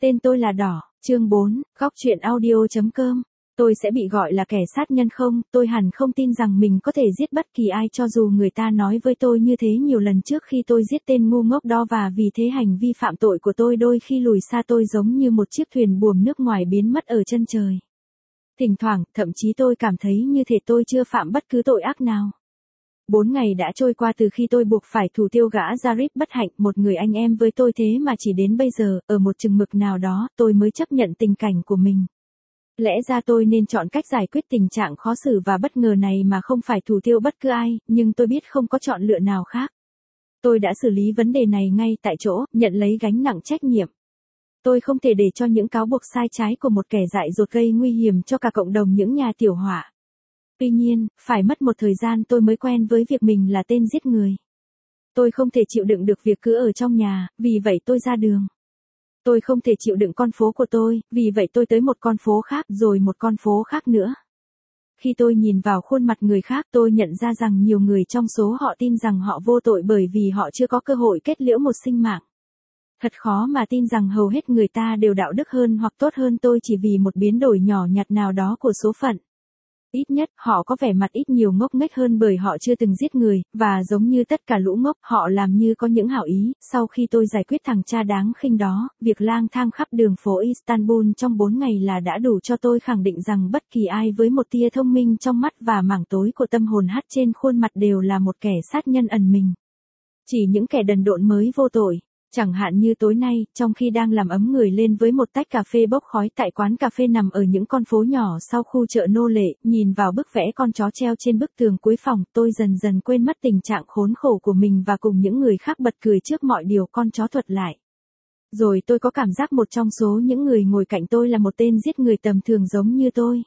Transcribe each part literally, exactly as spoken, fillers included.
Tên tôi là Đỏ, chương bốn, góc truyện audio.com. Tôi sẽ bị gọi là kẻ sát nhân không? Tôi hẳn không tin rằng mình có thể giết bất kỳ ai cho dù người ta nói với tôi như thế nhiều lần trước khi tôi giết tên ngu ngốc đó, và vì thế hành vi phạm tội của tôi đôi khi lùi xa tôi giống như một chiếc thuyền buồm nước ngoài biến mất ở chân trời. Thỉnh thoảng, thậm chí tôi cảm thấy như thể tôi chưa phạm bất cứ tội ác nào. Bốn ngày đã trôi qua từ khi tôi buộc phải thủ tiêu gã Jarib bất hạnh, một người anh em với tôi, thế mà chỉ đến bây giờ, ở một chừng mực nào đó, tôi mới chấp nhận tình cảnh của mình. Lẽ ra tôi nên chọn cách giải quyết tình trạng khó xử và bất ngờ này mà không phải thủ tiêu bất cứ ai, nhưng tôi biết không có chọn lựa nào khác. Tôi đã xử lý vấn đề này ngay tại chỗ, nhận lấy gánh nặng trách nhiệm. Tôi không thể để cho những cáo buộc sai trái của một kẻ dại dột gây nguy hiểm cho cả cộng đồng những nhà tiểu họa. Tuy nhiên, phải mất một thời gian tôi mới quen với việc mình là tên giết người. Tôi không thể chịu đựng được việc cứ ở trong nhà, vì vậy tôi ra đường. Tôi không thể chịu đựng con phố của tôi, vì vậy tôi tới một con phố khác, rồi một con phố khác nữa. Khi tôi nhìn vào khuôn mặt người khác, tôi nhận ra rằng nhiều người trong số họ tin rằng họ vô tội bởi vì họ chưa có cơ hội kết liễu một sinh mạng. Thật khó mà tin rằng hầu hết người ta đều đạo đức hơn hoặc tốt hơn tôi chỉ vì một biến đổi nhỏ nhặt nào đó của số phận. Ít nhất, họ có vẻ mặt ít nhiều ngốc nghếch hơn bởi họ chưa từng giết người, và giống như tất cả lũ ngốc, họ làm như có những hảo ý. Sau khi tôi giải quyết thằng cha đáng khinh đó, việc lang thang khắp đường phố Istanbul trong bốn ngày là đã đủ cho tôi khẳng định rằng bất kỳ ai với một tia thông minh trong mắt và mảng tối của tâm hồn hắt trên khuôn mặt đều là một kẻ sát nhân ẩn mình. Chỉ những kẻ đần độn mới vô tội. Chẳng hạn như tối nay, trong khi đang làm ấm người lên với một tách cà phê bốc khói tại quán cà phê nằm ở những con phố nhỏ sau khu chợ nô lệ, nhìn vào bức vẽ con chó treo trên bức tường cuối phòng, tôi dần dần quên mất tình trạng khốn khổ của mình và cùng những người khác bật cười trước mọi điều con chó thuật lại. Rồi tôi có cảm giác một trong số những người ngồi cạnh tôi là một tên giết người tầm thường giống như tôi.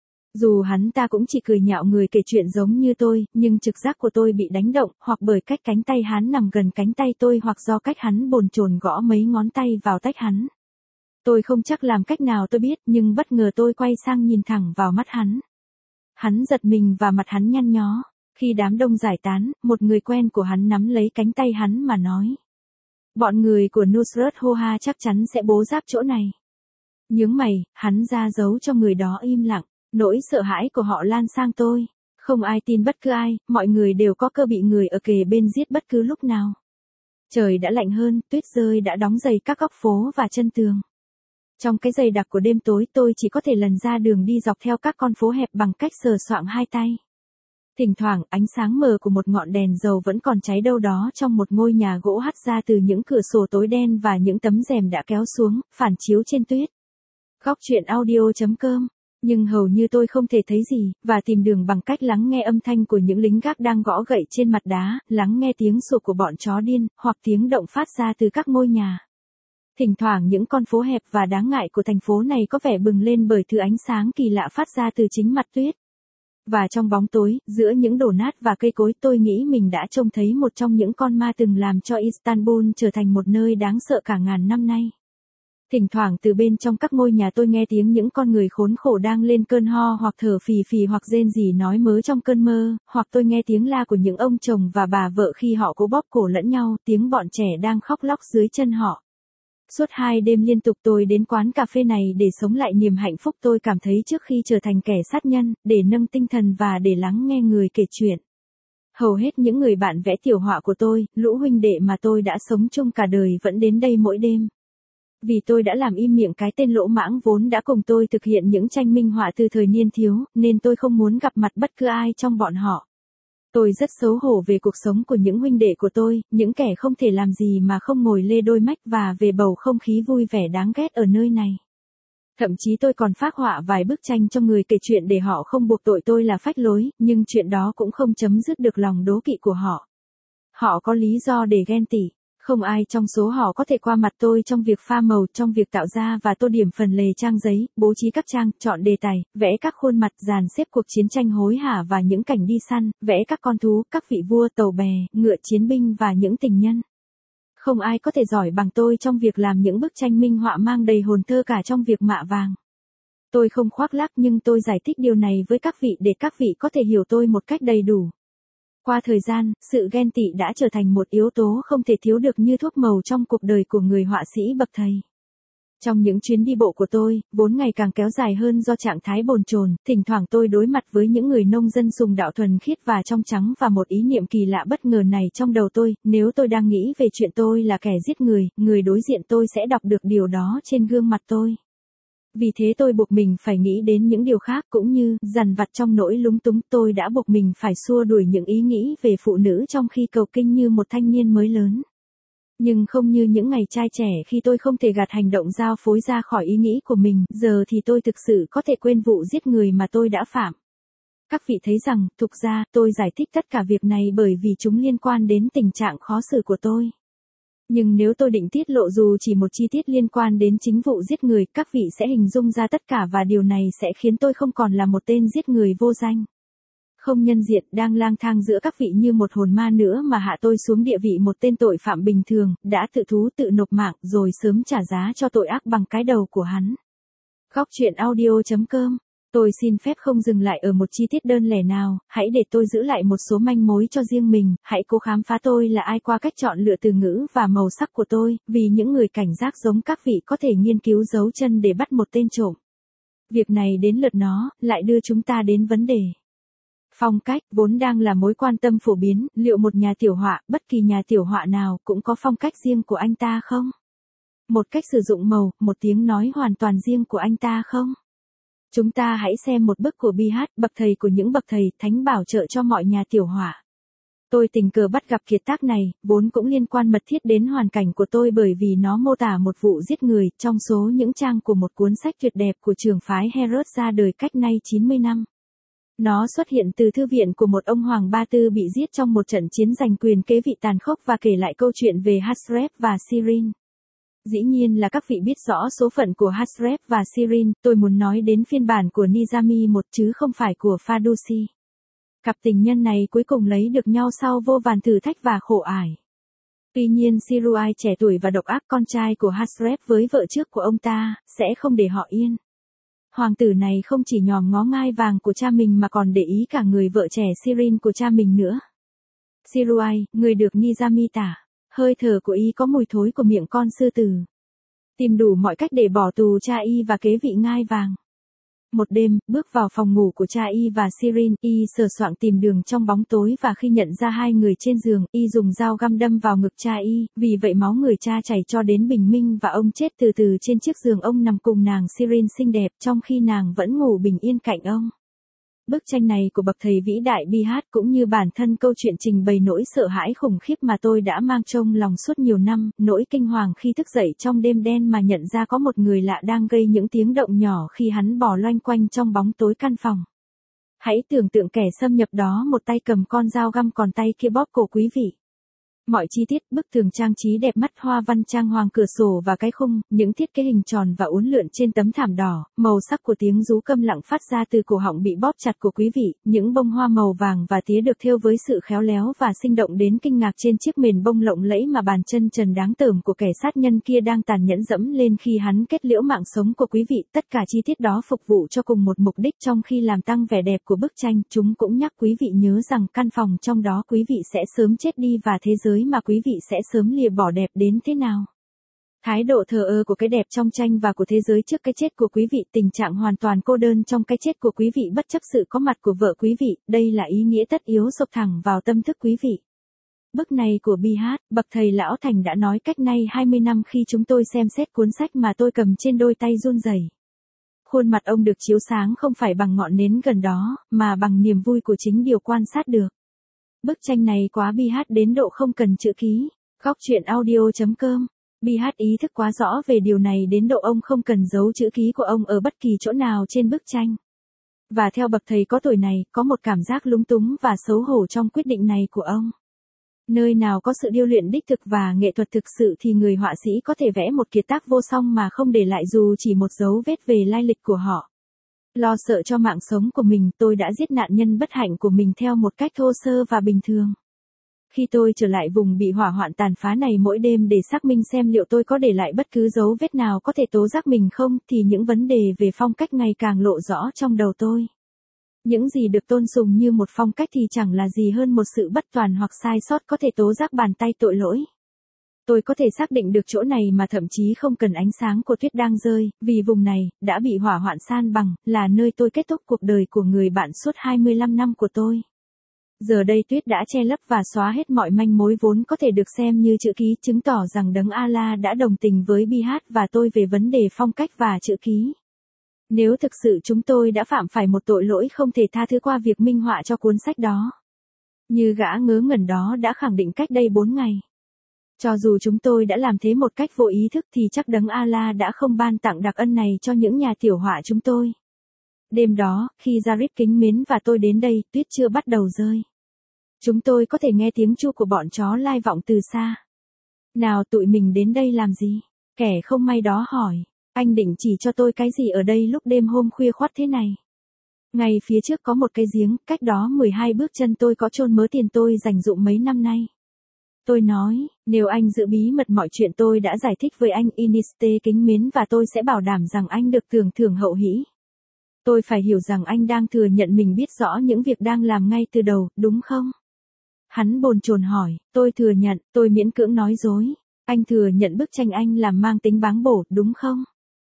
Dù hắn ta cũng chỉ cười nhạo người kể chuyện giống như tôi, nhưng trực giác của tôi bị đánh động, hoặc bởi cách cánh tay hắn nằm gần cánh tay tôi, hoặc do cách hắn bồn chồn gõ mấy ngón tay vào tách hắn. Tôi không chắc làm cách nào tôi biết, nhưng bất ngờ tôi quay sang nhìn thẳng vào mắt hắn. Hắn giật mình và mặt hắn nhăn nhó. Khi đám đông giải tán, một người quen của hắn nắm lấy cánh tay hắn mà nói: "Bọn người của Nusrat Hoha chắc chắn sẽ bố giáp chỗ này." Nhướng mày, hắn ra dấu cho người đó im lặng. Nỗi sợ hãi của họ lan sang tôi. Không ai tin bất cứ ai, mọi người đều có cơ bị người ở kề bên giết bất cứ lúc nào. Trời đã lạnh hơn, tuyết rơi đã đóng dày các góc phố và chân tường. Trong cái dày đặc của đêm tối, tôi chỉ có thể lần ra đường đi dọc theo các con phố hẹp bằng cách sờ soạng hai tay. Thỉnh thoảng, ánh sáng mờ của một ngọn đèn dầu vẫn còn cháy đâu đó trong một ngôi nhà gỗ hắt ra từ những cửa sổ tối đen và những tấm rèm đã kéo xuống, phản chiếu trên tuyết. Góc truyện audio.com. Nhưng hầu như tôi không thể thấy gì, và tìm đường bằng cách lắng nghe âm thanh của những lính gác đang gõ gậy trên mặt đá, lắng nghe tiếng sủa của bọn chó điên, hoặc tiếng động phát ra từ các ngôi nhà. Thỉnh thoảng những con phố hẹp và đáng ngại của thành phố này có vẻ bừng lên bởi thứ ánh sáng kỳ lạ phát ra từ chính mặt tuyết. Và trong bóng tối, giữa những đổ nát và cây cối, tôi nghĩ mình đã trông thấy một trong những con ma từng làm cho Istanbul trở thành một nơi đáng sợ cả ngàn năm nay. Thỉnh thoảng từ bên trong các ngôi nhà tôi nghe tiếng những con người khốn khổ đang lên cơn ho hoặc thở phì phì hoặc rên rỉ nói mớ trong cơn mơ, hoặc tôi nghe tiếng la của những ông chồng và bà vợ khi họ cố bóp cổ lẫn nhau, tiếng bọn trẻ đang khóc lóc dưới chân họ. Suốt hai đêm liên tục tôi đến quán cà phê này để sống lại niềm hạnh phúc tôi cảm thấy trước khi trở thành kẻ sát nhân, để nâng tinh thần và để lắng nghe người kể chuyện. Hầu hết những người bạn vẽ tiểu họa của tôi, lũ huynh đệ mà tôi đã sống chung cả đời vẫn đến đây mỗi đêm. Vì tôi đã làm im miệng cái tên lỗ mãng vốn đã cùng tôi thực hiện những tranh minh họa từ thời niên thiếu, nên tôi không muốn gặp mặt bất cứ ai trong bọn họ. Tôi rất xấu hổ về cuộc sống của những huynh đệ của tôi, những kẻ không thể làm gì mà không ngồi lê đôi mách, và về bầu không khí vui vẻ đáng ghét ở nơi này. Thậm chí tôi còn phác họa vài bức tranh cho người kể chuyện để họ không buộc tội tôi là phách lối, nhưng chuyện đó cũng không chấm dứt được lòng đố kỵ của họ. Họ có lý do để ghen tị. Không ai trong số họ có thể qua mặt tôi trong việc pha màu, trong việc tạo ra và tô điểm phần lề trang giấy, bố trí các trang, chọn đề tài, vẽ các khuôn mặt, dàn xếp cuộc chiến tranh hối hả và những cảnh đi săn, vẽ các con thú, các vị vua, tàu bè, ngựa chiến binh và những tình nhân. Không ai có thể giỏi bằng tôi trong việc làm những bức tranh minh họa mang đầy hồn thơ cả trong việc mạ vàng. Tôi không khoác lác, nhưng tôi giải thích điều này với các vị để các vị có thể hiểu tôi một cách đầy đủ. Qua thời gian, sự ghen tị đã trở thành một yếu tố không thể thiếu được như thuốc màu trong cuộc đời của người họa sĩ bậc thầy. Trong những chuyến đi bộ của tôi, vốn ngày càng kéo dài hơn do trạng thái bồn chồn, thỉnh thoảng tôi đối mặt với những người nông dân sùng đạo thuần khiết và trong trắng và một ý niệm kỳ lạ bất ngờ này trong đầu tôi, nếu tôi đang nghĩ về chuyện tôi là kẻ giết người, người đối diện tôi sẽ đọc được điều đó trên gương mặt tôi. Vì thế tôi buộc mình phải nghĩ đến những điều khác cũng như, dằn vặt trong nỗi lúng túng tôi đã buộc mình phải xua đuổi những ý nghĩ về phụ nữ trong khi cầu kinh như một thanh niên mới lớn. Nhưng không như những ngày trai trẻ khi tôi không thể gạt hành động giao phối ra khỏi ý nghĩ của mình, giờ thì tôi thực sự có thể quên vụ giết người mà tôi đã phạm. Các vị thấy rằng, thực ra, tôi giải thích tất cả việc này bởi vì chúng liên quan đến tình trạng khó xử của tôi. Nhưng nếu tôi định tiết lộ dù chỉ một chi tiết liên quan đến chính vụ giết người, các vị sẽ hình dung ra tất cả và điều này sẽ khiến tôi không còn là một tên giết người vô danh. Không nhân diện đang lang thang giữa các vị như một hồn ma nữa mà hạ tôi xuống địa vị một tên tội phạm bình thường, đã tự thú tự nộp mạng rồi sớm trả giá cho tội ác bằng cái đầu của hắn. Góc truyện audio chấm com. Tôi xin phép không dừng lại ở một chi tiết đơn lẻ nào, hãy để tôi giữ lại một số manh mối cho riêng mình, hãy cố khám phá tôi là ai qua cách chọn lựa từ ngữ và màu sắc của tôi, vì những người cảnh giác giống các vị có thể nghiên cứu dấu chân để bắt một tên trộm. Việc này đến lượt nó, lại đưa chúng ta đến vấn đề. Phong cách, vốn đang là mối quan tâm phổ biến, liệu một nhà tiểu họa, bất kỳ nhà tiểu họa nào, cũng có phong cách riêng của anh ta không? Một cách sử dụng màu, một tiếng nói hoàn toàn riêng của anh ta không? Chúng ta hãy xem một bức của Bi Hát, bậc thầy của những bậc thầy, thánh bảo trợ cho mọi nhà tiểu họa. Tôi tình cờ bắt gặp kiệt tác này, vốn cũng liên quan mật thiết đến hoàn cảnh của tôi bởi vì nó mô tả một vụ giết người, trong số những trang của một cuốn sách tuyệt đẹp của trường phái Herod ra đời cách nay chín mươi năm. Nó xuất hiện từ thư viện của một ông Hoàng Ba Tư bị giết trong một trận chiến giành quyền kế vị tàn khốc và kể lại câu chuyện về Hasref và Sirin. Dĩ nhiên là các vị biết rõ số phận của Hasref và Sirin, tôi muốn nói đến phiên bản của Nizami một chứ không phải của Fadusi. Cặp tình nhân này cuối cùng lấy được nhau sau vô vàn thử thách và khổ ải. Tuy nhiên Siruai trẻ tuổi và độc ác con trai của Hasref với vợ trước của ông ta, sẽ không để họ yên. Hoàng tử này không chỉ nhòm ngó ngai vàng của cha mình mà còn để ý cả người vợ trẻ Sirin của cha mình nữa. Siruai, người được Nizami tả, hơi thở của y có mùi thối của miệng con sư tử. Tìm đủ mọi cách để bỏ tù cha y và kế vị ngai vàng. Một đêm, bước vào phòng ngủ của cha y và Sirin, y sờ soạng tìm đường trong bóng tối và khi nhận ra hai người trên giường, y dùng dao găm đâm vào ngực cha y, vì vậy máu người cha chảy cho đến bình minh và ông chết từ từ trên chiếc giường ông nằm cùng nàng Sirin xinh đẹp trong khi nàng vẫn ngủ bình yên cạnh ông. Bức tranh này của bậc thầy vĩ đại Bi Hát cũng như bản thân câu chuyện trình bày nỗi sợ hãi khủng khiếp mà tôi đã mang trong lòng suốt nhiều năm, nỗi kinh hoàng khi thức dậy trong đêm đen mà nhận ra có một người lạ đang gây những tiếng động nhỏ khi hắn bò loanh quanh trong bóng tối căn phòng. Hãy tưởng tượng kẻ xâm nhập đó một tay cầm con dao găm còn tay kia bóp cổ quý vị. Mọi chi tiết, bức tường trang trí đẹp mắt hoa văn trang hoàng cửa sổ và cái khung, những thiết kế hình tròn và uốn lượn trên tấm thảm đỏ, màu sắc của tiếng rú câm lặng phát ra từ cổ họng bị bóp chặt của quý vị, những bông hoa màu vàng và tía được thêu với sự khéo léo và sinh động đến kinh ngạc trên chiếc mền bông lộng lẫy mà bàn chân trần đáng tởm của kẻ sát nhân kia đang tàn nhẫn dẫm lên khi hắn kết liễu mạng sống của quý vị, tất cả chi tiết đó phục vụ cho cùng một mục đích trong khi làm tăng vẻ đẹp của bức tranh, chúng cũng nhắc quý vị nhớ rằng căn phòng trong đó quý vị sẽ sớm chết đi và thế giới mà quý vị sẽ sớm lìa bỏ đẹp đến thế nào. Thái độ thờ ơ của cái đẹp trong tranh và của thế giới trước cái chết của quý vị, tình trạng hoàn toàn cô đơn trong cái chết của quý vị bất chấp sự có mặt của vợ quý vị, đây là ý nghĩa tất yếu sộc thẳng vào tâm thức quý vị. Bức này của Bi Hát, bậc thầy lão thành đã nói cách nay hai mươi năm khi chúng tôi xem xét cuốn sách mà tôi cầm trên đôi tay run rẩy. Khuôn mặt ông được chiếu sáng không phải bằng ngọn nến gần đó, mà bằng niềm vui của chính điều quan sát được. Bức tranh này quá Bi Hát đến độ không cần chữ ký. Góc truyện audio chấm com. Bi Hát ý thức quá rõ về điều này đến độ ông không cần giấu chữ ký của ông ở bất kỳ chỗ nào trên bức tranh. Và theo bậc thầy có tuổi này, có một cảm giác lúng túng và xấu hổ trong quyết định này của ông. Nơi nào có sự điêu luyện đích thực và nghệ thuật thực sự thì người họa sĩ có thể vẽ một kiệt tác vô song mà không để lại dù chỉ một dấu vết về lai lịch của họ. Lo sợ cho mạng sống của mình, tôi đã giết nạn nhân bất hạnh của mình theo một cách thô sơ và bình thường. Khi tôi trở lại vùng bị hỏa hoạn tàn phá này mỗi đêm để xác minh xem liệu tôi có để lại bất cứ dấu vết nào có thể tố giác mình không, thì những vấn đề về phong cách ngày càng lộ rõ trong đầu tôi. Những gì được tôn sùng như một phong cách thì chẳng là gì hơn một sự bất toàn hoặc sai sót có thể tố giác bàn tay tội lỗi. Tôi có thể xác định được chỗ này mà thậm chí không cần ánh sáng của tuyết đang rơi, vì vùng này, đã bị hỏa hoạn san bằng, là nơi tôi kết thúc cuộc đời của người bạn suốt hai mươi lăm năm của tôi. Giờ đây tuyết đã che lấp và xóa hết mọi manh mối vốn có thể được xem như chữ ký, chứng tỏ rằng Đấng Allah đã đồng tình với Bihat và tôi về vấn đề phong cách và chữ ký. Nếu thực sự chúng tôi đã phạm phải một tội lỗi không thể tha thứ qua việc minh họa cho cuốn sách đó. Như gã ngớ ngẩn đó đã khẳng định cách đây bốn ngày. Cho dù chúng tôi đã làm thế một cách vô ý thức thì chắc Đấng Allah đã không ban tặng đặc ân này cho những nhà tiểu họa chúng tôi. Đêm đó, khi Zarif kính mến và tôi đến đây, tuyết chưa bắt đầu rơi. Chúng tôi có thể nghe tiếng chu của bọn chó lai vọng từ xa. Nào tụi mình đến đây làm gì? Kẻ không may đó hỏi. Anh định chỉ cho tôi cái gì ở đây lúc đêm hôm khuya khoắt thế này? Ngay phía trước có một cái giếng, cách đó mười hai bước chân tôi có chôn mớ tiền tôi dành dụm mấy năm nay. Tôi nói, nếu anh giữ bí mật mọi chuyện tôi đã giải thích với anh Iniste kính mến và tôi sẽ bảo đảm rằng anh được tưởng thưởng hậu hĩ. Tôi phải hiểu rằng anh đang thừa nhận mình biết rõ những việc đang làm ngay từ đầu, đúng không? Hắn bồn chồn hỏi, tôi thừa nhận, tôi miễn cưỡng nói dối. Anh thừa nhận bức tranh anh làm mang tính báng bổ, đúng không?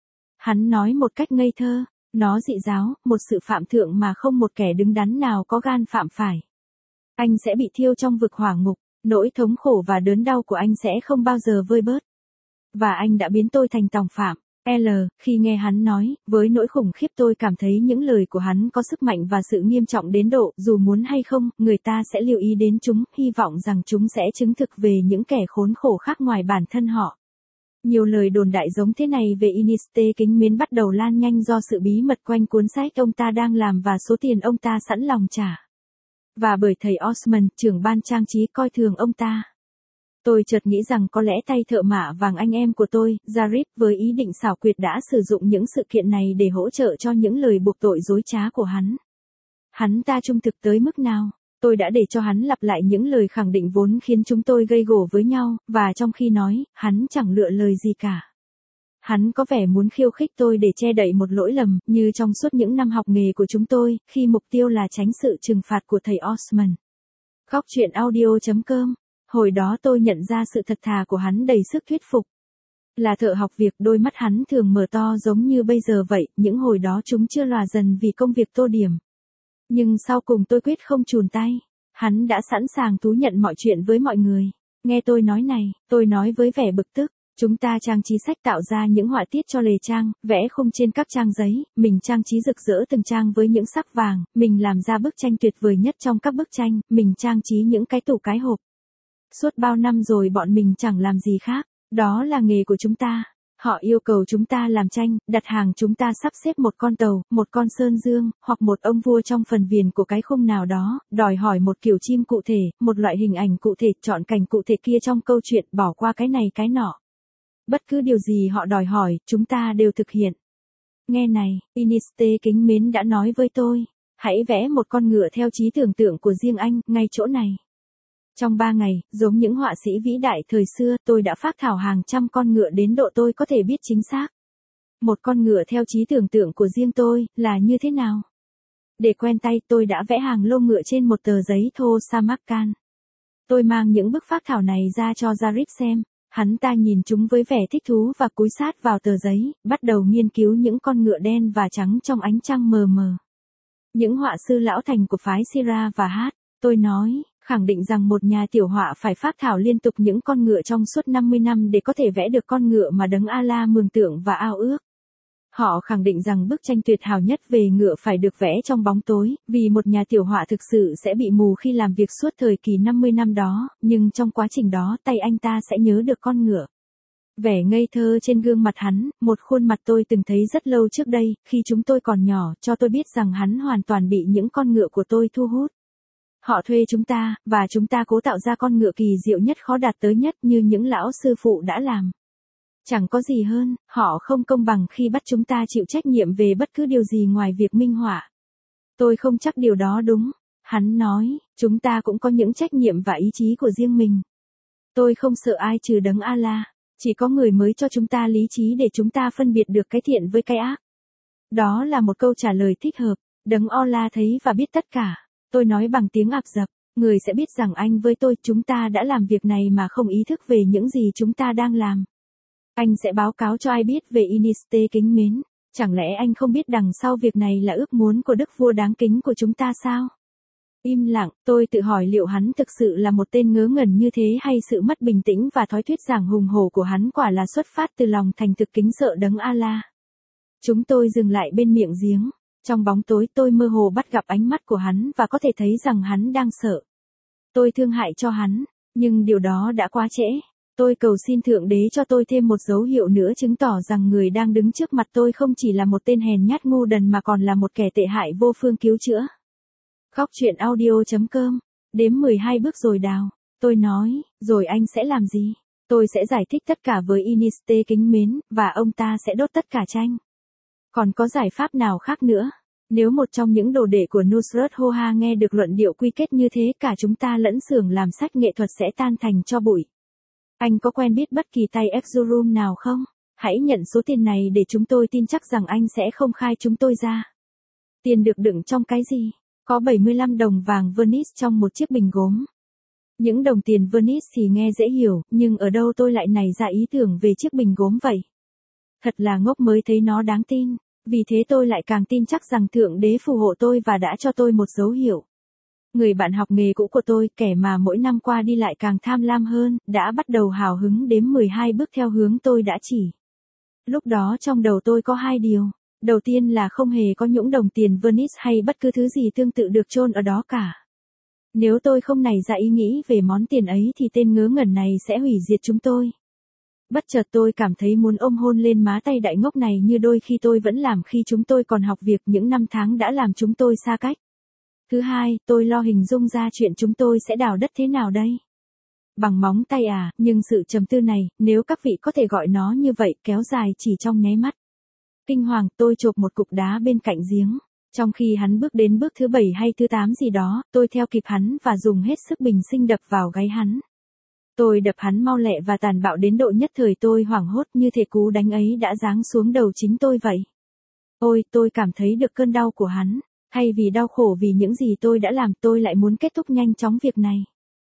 Hắn nói một cách ngây thơ, nó dị giáo, một sự phạm thượng mà không một kẻ đứng đắn nào có gan phạm phải. Anh sẽ bị thiêu trong vực hỏa ngục, nỗi thống khổ và đớn đau của anh sẽ không bao giờ vơi bớt. Và anh đã biến tôi thành tòng phạm. L, khi nghe hắn nói, với nỗi khủng khiếp tôi cảm thấy những lời của hắn có sức mạnh và sự nghiêm trọng đến độ, dù muốn hay không, người ta sẽ lưu ý đến chúng, hy vọng rằng chúng sẽ chứng thực về những kẻ khốn khổ khác ngoài bản thân họ. Nhiều lời đồn đại giống thế này về Iniste kính mến bắt đầu lan nhanh do sự bí mật quanh cuốn sách ông ta đang làm và số tiền ông ta sẵn lòng trả. Và bởi thầy Osman, trưởng ban trang trí coi thường ông ta. Tôi chợt nghĩ rằng có lẽ tay thợ mạ vàng anh em của tôi, Zarif, với ý định xảo quyệt đã sử dụng những sự kiện này để hỗ trợ cho những lời buộc tội dối trá của hắn. Hắn ta trung thực tới mức nào? Tôi đã để cho hắn lặp lại những lời khẳng định vốn khiến chúng tôi gây gổ với nhau, và trong khi nói, hắn chẳng lựa lời gì cả. Hắn có vẻ muốn khiêu khích tôi để che đậy một lỗi lầm, như trong suốt những năm học nghề của chúng tôi, khi mục tiêu là tránh sự trừng phạt của thầy Osman. Góc truyện audio chấm com. Hồi đó tôi nhận ra sự thật thà của hắn đầy sức thuyết phục. Là thợ học việc, đôi mắt hắn thường mở to giống như bây giờ vậy, những hồi đó chúng chưa lòa dần vì công việc tô điểm. Nhưng sau cùng tôi quyết không chùn tay. Hắn đã sẵn sàng thú nhận mọi chuyện với mọi người. Nghe tôi nói này, tôi nói với vẻ bực tức. Chúng ta trang trí sách tạo ra những họa tiết cho lề trang, vẽ khung trên các trang giấy, mình trang trí rực rỡ từng trang với những sắc vàng, mình làm ra bức tranh tuyệt vời nhất trong các bức tranh, mình trang trí những cái tủ cái hộp. Suốt bao năm rồi bọn mình chẳng làm gì khác, đó là nghề của chúng ta. Họ yêu cầu chúng ta làm tranh, đặt hàng chúng ta sắp xếp một con tàu, một con sơn dương, hoặc một ông vua trong phần viền của cái khung nào đó, đòi hỏi một kiểu chim cụ thể, một loại hình ảnh cụ thể, chọn cảnh cụ thể kia trong câu chuyện, bỏ qua cái này cái nọ. Bất cứ điều gì họ đòi hỏi, chúng ta đều thực hiện. Nghe này, Iniste kính mến đã nói với tôi, hãy vẽ một con ngựa theo trí tưởng tượng của riêng anh, ngay chỗ này. Trong ba ngày, giống những họa sĩ vĩ đại thời xưa, tôi đã phác thảo hàng trăm con ngựa đến độ tôi có thể biết chính xác. Một con ngựa theo trí tưởng tượng của riêng tôi, là như thế nào? Để quen tay, tôi đã vẽ hàng lông ngựa trên một tờ giấy thô Samarkand. Tôi mang những bức phác thảo này ra cho Zarif xem. Hắn ta nhìn chúng với vẻ thích thú và cúi sát vào tờ giấy, bắt đầu nghiên cứu những con ngựa đen và trắng trong ánh trăng mờ mờ. Những họa sư lão thành của phái Sira và Hát, tôi nói, khẳng định rằng một nhà tiểu họa phải phác thảo liên tục những con ngựa trong suốt năm mươi năm để có thể vẽ được con ngựa mà Đấng Allah mường tượng và ao ước. Họ khẳng định rằng bức tranh tuyệt hảo nhất về ngựa phải được vẽ trong bóng tối, vì một nhà tiểu họa thực sự sẽ bị mù khi làm việc suốt thời kỳ năm mươi năm đó, nhưng trong quá trình đó tay anh ta sẽ nhớ được con ngựa. Vẻ ngây thơ trên gương mặt hắn, một khuôn mặt tôi từng thấy rất lâu trước đây, khi chúng tôi còn nhỏ, cho tôi biết rằng hắn hoàn toàn bị những con ngựa của tôi thu hút. Họ thuê chúng ta, và chúng ta cố tạo ra con ngựa kỳ diệu nhất khó đạt tới nhất như những lão sư phụ đã làm. Chẳng có gì hơn, họ không công bằng khi bắt chúng ta chịu trách nhiệm về bất cứ điều gì ngoài việc minh họa. Tôi không chắc điều đó đúng. Hắn nói, chúng ta cũng có những trách nhiệm và ý chí của riêng mình. Tôi không sợ ai trừ Đấng Allah. Chỉ có người mới cho chúng ta lý trí để chúng ta phân biệt được cái thiện với cái ác. Đó là một câu trả lời thích hợp. Đấng Allah thấy và biết tất cả. Tôi nói bằng tiếng Ả Rập. Người sẽ biết rằng anh với tôi chúng ta đã làm việc này mà không ý thức về những gì chúng ta đang làm. Anh sẽ báo cáo cho ai biết về Iniste kính mến. Chẳng lẽ anh không biết đằng sau việc này là ước muốn của đức vua đáng kính của chúng ta sao? Im lặng, tôi tự hỏi liệu hắn thực sự là một tên ngớ ngẩn như thế hay sự mất bình tĩnh và thói thuyết giảng hùng hổ của hắn quả là xuất phát từ lòng thành thực kính sợ đấng Allah. Chúng tôi dừng lại bên miệng giếng. Trong bóng tối tôi mơ hồ bắt gặp ánh mắt của hắn và có thể thấy rằng hắn đang sợ. Tôi thương hại cho hắn, nhưng điều đó đã quá trễ. Tôi cầu xin Thượng Đế cho tôi thêm một dấu hiệu nữa chứng tỏ rằng người đang đứng trước mặt tôi không chỉ là một tên hèn nhát ngu đần mà còn là một kẻ tệ hại vô phương cứu chữa. Khóc chuyện audio chấm com. Đếm mười hai bước rồi đào. Tôi nói, rồi anh sẽ làm gì? Tôi sẽ giải thích tất cả với Iniste kính mến, và ông ta sẽ đốt tất cả tranh. Còn có giải pháp nào khác nữa? Nếu một trong những đồ đệ của Nusrat Hoha nghe được luận điệu quy kết như thế, cả chúng ta lẫn xưởng làm sách nghệ thuật sẽ tan thành tro bụi. Anh có quen biết bất kỳ tay Exorum nào không? Hãy nhận số tiền này để chúng tôi tin chắc rằng anh sẽ không khai chúng tôi ra. Tiền được đựng trong cái gì? Có bảy mươi lăm đồng vàng Venice trong một chiếc bình gốm. Những đồng tiền Venice thì nghe dễ hiểu, nhưng ở đâu tôi lại nảy ra ý tưởng về chiếc bình gốm vậy? Thật là ngốc mới thấy nó đáng tin. Vì thế tôi lại càng tin chắc rằng Thượng Đế phù hộ tôi và đã cho tôi một dấu hiệu. Người bạn học nghề cũ của tôi, kẻ mà mỗi năm qua đi lại càng tham lam hơn, đã bắt đầu hào hứng đếm mười hai bước theo hướng tôi đã chỉ. Lúc đó trong đầu tôi có hai điều. Đầu tiên là không hề có nhũng đồng tiền Venice hay bất cứ thứ gì tương tự được chôn ở đó cả. Nếu tôi không nảy ra ý nghĩ về món tiền ấy thì tên ngớ ngẩn này sẽ hủy diệt chúng tôi. Bất chợt tôi cảm thấy muốn ôm hôn lên má tay đại ngốc này như đôi khi tôi vẫn làm khi chúng tôi còn học việc, những năm tháng đã làm chúng tôi xa cách. Thứ hai, tôi lo hình dung ra chuyện chúng tôi sẽ đào đất thế nào đây? Bằng móng tay à, nhưng sự trầm tư này, nếu các vị có thể gọi nó như vậy, kéo dài chỉ trong nháy mắt. Kinh hoàng, tôi chộp một cục đá bên cạnh giếng. Trong khi hắn bước đến bước thứ bảy hay thứ tám gì đó, tôi theo kịp hắn và dùng hết sức bình sinh đập vào gáy hắn. Tôi đập hắn mau lẹ và tàn bạo đến độ nhất thời tôi hoảng hốt, như thể cú đánh ấy đã giáng xuống đầu chính tôi vậy. Ôi, tôi cảm thấy được cơn đau của hắn. Thay vì đau khổ vì những gì tôi đã làm, tôi lại muốn kết thúc nhanh chóng việc này.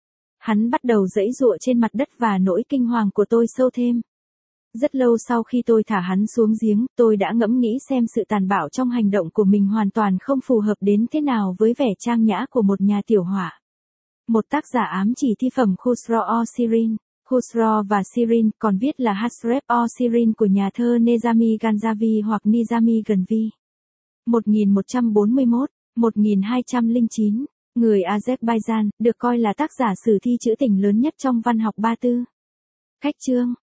Hắn bắt đầu giãy giụa trên mặt đất và nỗi kinh hoàng của tôi sâu thêm. Rất lâu sau khi tôi thả hắn xuống giếng, tôi đã ngẫm nghĩ xem sự tàn bạo trong hành động của mình hoàn toàn không phù hợp đến thế nào với vẻ trang nhã của một nhà tiểu họa. Một tác giả ám chỉ thi phẩm Khusro o Sirin, Khusro và Sirin, còn viết là Hasref o Sirin của nhà thơ Nizami Ganjavi hoặc Nizami Ganvi. một nghìn một trăm bốn mươi mốt đến một nghìn hai trăm lẻ chín, người Azerbaijan, được coi là tác giả sử thi trữ tình lớn nhất trong văn học Ba Tư. Khách chương